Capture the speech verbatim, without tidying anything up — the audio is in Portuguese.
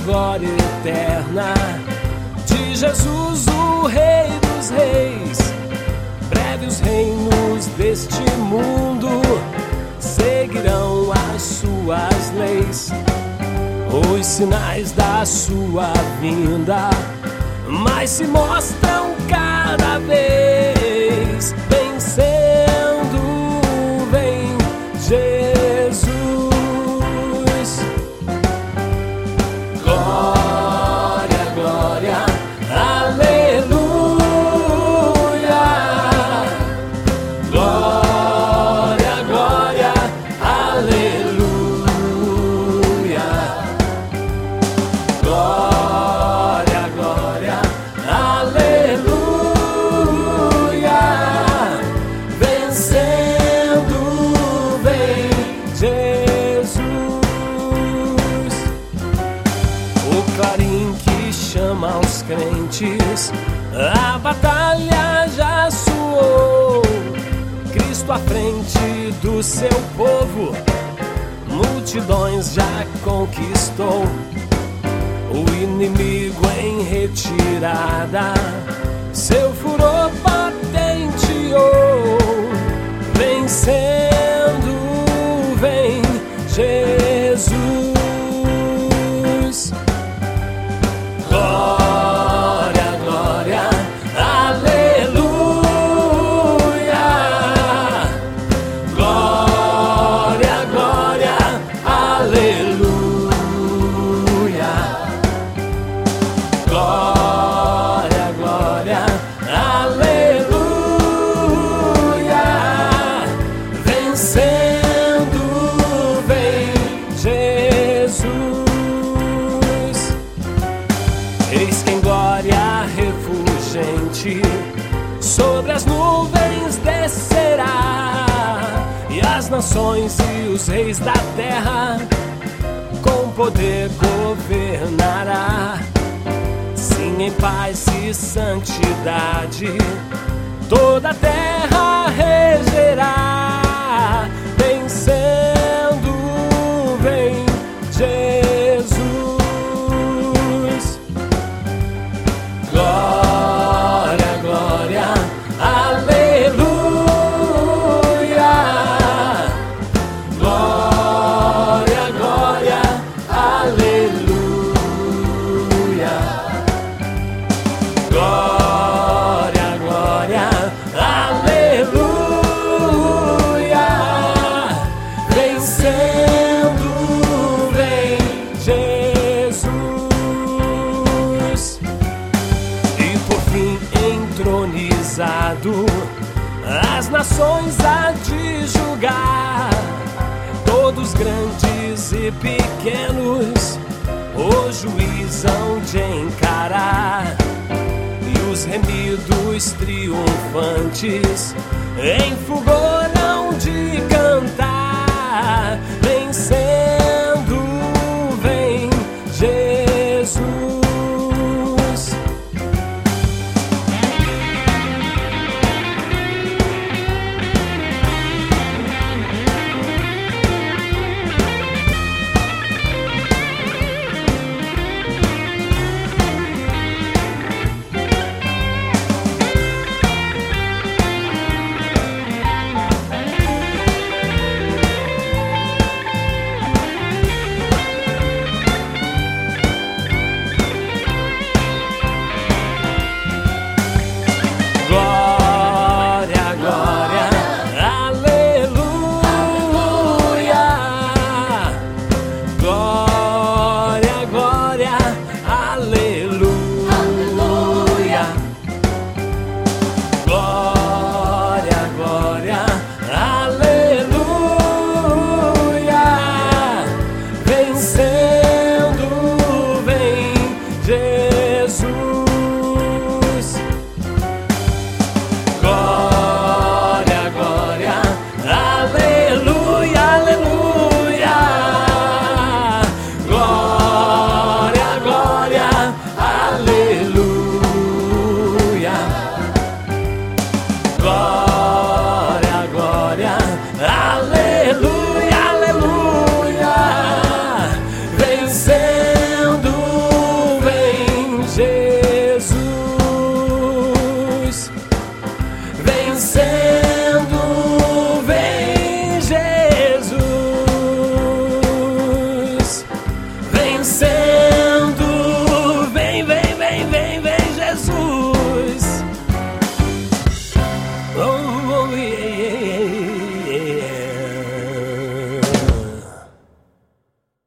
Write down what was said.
glória eterna de Jesus, o Rei dos Reis. Breve os reinos deste mundo seguirão as suas leis. Os sinais da sua vinda mais se mostram cada vez. Vencendo, vem Jesus. Glória, glória, aleluia. Glória, glória, aleluia. Glória, glória, aleluia. Vencendo, vem Jesus. O clarim que chama os crentes, a batalha já soou. Cristo à frente do seu povo, multidões já conquistou. O inimigo em retirada, seu furor patenteou. Vencendo, vem Jesus. Glória, glória, aleluia. Glória, glória, aleluia. Glória, glória, aleluia. Vencendo, vem Jesus. Eis que em glória refulgente sobre as nuvens descerá, e as nações e os reis da terra com poder governará. Sim, em paz e santidade toda a terra regerá. Vencendo, vem Jesus. Glória, glória, aleluia. Glória, glória, aleluia. Glória, glória, aleluia. Vencendo, vem Jesus. E por fim entronizado, as nações há de julgar. Todos grandes e pequenos o juiz hão de encarar. E os remidos triunfantes em fulgor hão de cantar. Vencendo, vem Jesus. Glória, glória, aleluia. Glória, glória, aleluia. Glória, glória, aleluia. Vencendo, vem Jesus. Glória, glória, aleluia, aleluia. Glória, glória, aleluia. Glória, glória, aleluia.